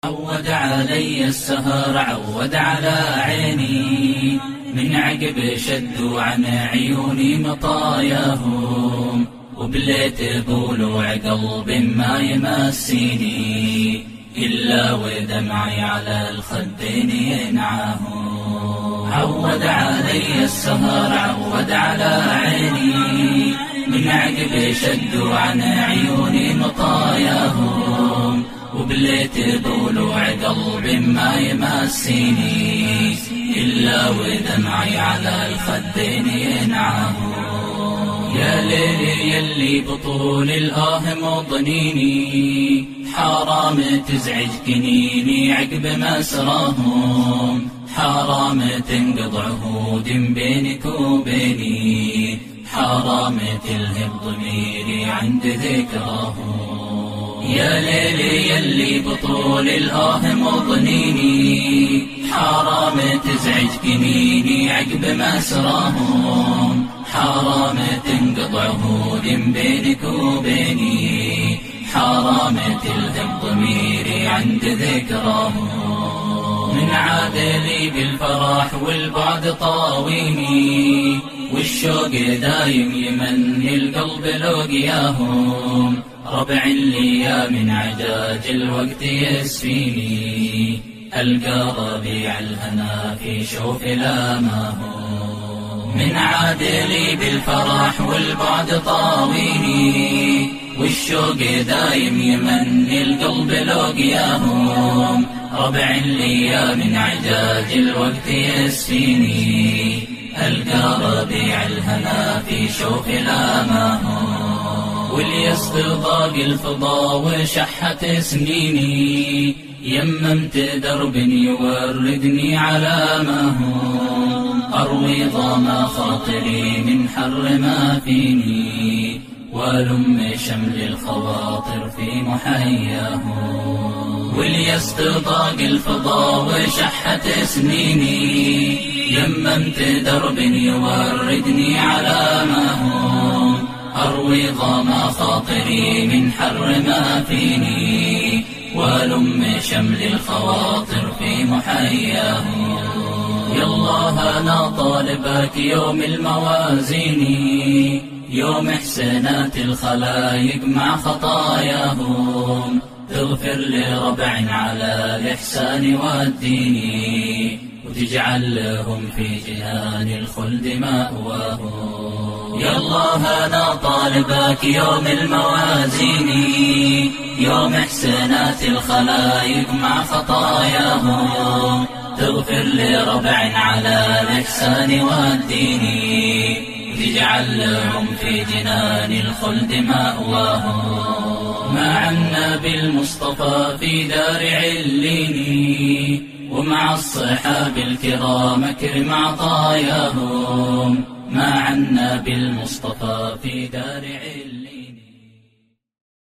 عود علي السهر عود على عيني، من عقب شدوا عن عيوني مطاياهم، وبليت بولوع قلب ما يمسيني إلا ودمعي على الخدين ينعاهم. عود علي السهر عود على عيني، من عقب شدوا عن عيوني مطاياهم، وبليت بولوع قلب ما يمسيني إلا ودمعي على الخدين ينعاهم. يا ليلي يلي بطول الآه مضنيني، حرام تزعج كنيني عقب مسراهم، حرام تنقض عهود بينك وبيني، حرام تلهب ضميري عند ذكراهم. يا ليلي يلي بطول الآه مضنيني، حرام تزعج كنيني عقب مسراهم، حرام تنقض عهود بينك وبيني، حرام تلهم ضميري عند ذكراهم. من عاد لي بالفرح والبعد طاويني، والشوق دايم يمني القلب لقياهم، ربع لي من عجاج الوقت يسفيني، ألقى ربيع الهنا في شوف لاماهم. من عاد لي بالفرح والبعد طاويني، والشوق دايم يمني القلب لقياهم، ربع لي من عجاج الوقت يسفيني، ألقى ربيع الهنا في شوف لاماهم. واليسط ضاق الفضا وشحت سنيني، يممت درب يوردني على ما هم، أروي ضام خاطري من حر ما فيني، ولم شمل الخواطر في محياهم. واليسط ضاق الفضا وشحت سنيني، يممت درب يوردني على ما هم، أروي ضام خاطري من حر ما فيني، ولم شمل الخواطر في محياهم. يالله أنا طالبك يوم الموازين، يوم حسنات الخلايق مع خطاياهم، تغفر لربع على الإحسان والدين، وتجعل لهم في جنان الخلد مأواهم. يا الله أنا طالبك يوم الموازين، يوم حسنات الخلايق مع خطاياهم، تغفر لربع على الإحسان والدين، وتجعل لهم في جنان الخلد مأواهم. مع النبي المصطفى في دار عليني، ومع الصحاب الكرام اكرم عطاياهم، مع النبي المصطفى في دار عليني.